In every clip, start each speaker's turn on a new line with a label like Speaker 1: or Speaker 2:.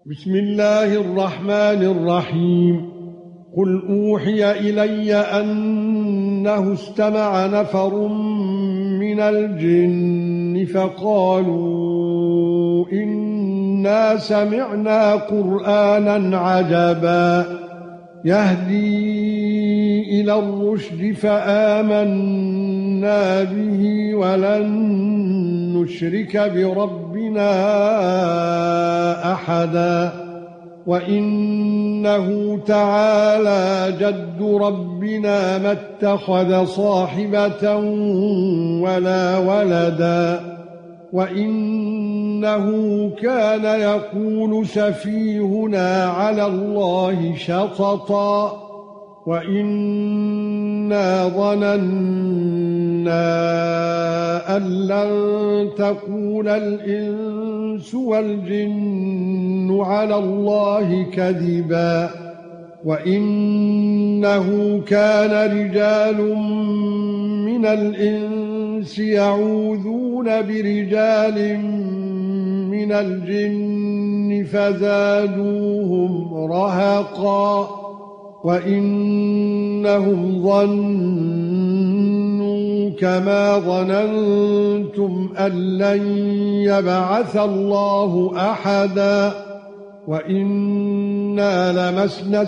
Speaker 1: بسم الله الرحمن الرحيم. قل أوحي إلي أنه استمع نفر من الجن فقالوا إنا سمعنا قرآنا عجبا يهدي إلى الرشد فآمنا به ولن نشرك بربنا أحدا وإنه تعالى جد ربنا ما اتخذ صاحبة ولا ولدا وإنه كان يقول سفيهنا على الله شططا وإنا ظننا أن لن تقول الإنس والجن على الله كذبا وإنه كان رجال من الإنس يعوذون برجال من الجن فزادوهم رهقا وإنهم ظنوا كما ظننتم أن لن يبعث الله أحدا وإنا لمسنا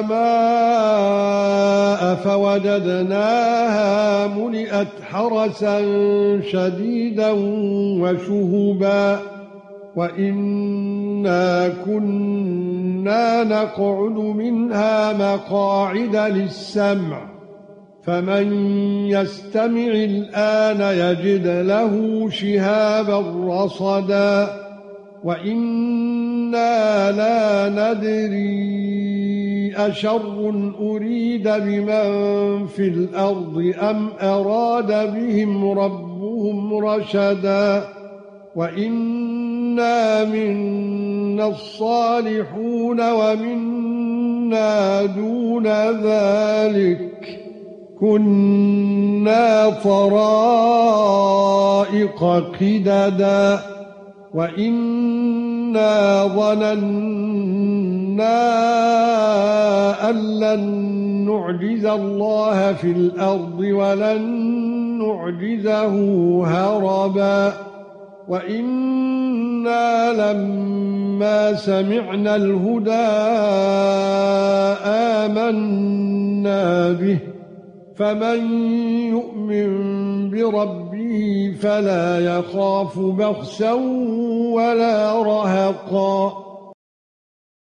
Speaker 1: السماء فوجدناها ملئت حرسا شديدا وشهبا وإنا كنا نقعد منها مقاعد للسمع فمن يستمع الآن يجد له شهابا رصدا وإنا لا ندري أشر أريد بمن في الأرض أم أراد بهم ربهم رشدا وإنا منا الصالحون ومنا دون ذلك كنا طرائق قددا وإنا ظننا أن لن نعجز الله في الأرض ولن نعجزه هربا وإنا لما سمعنا الهدى آمنا به فمن يؤمن بربه فلا يخاف بخسا ولا رهقا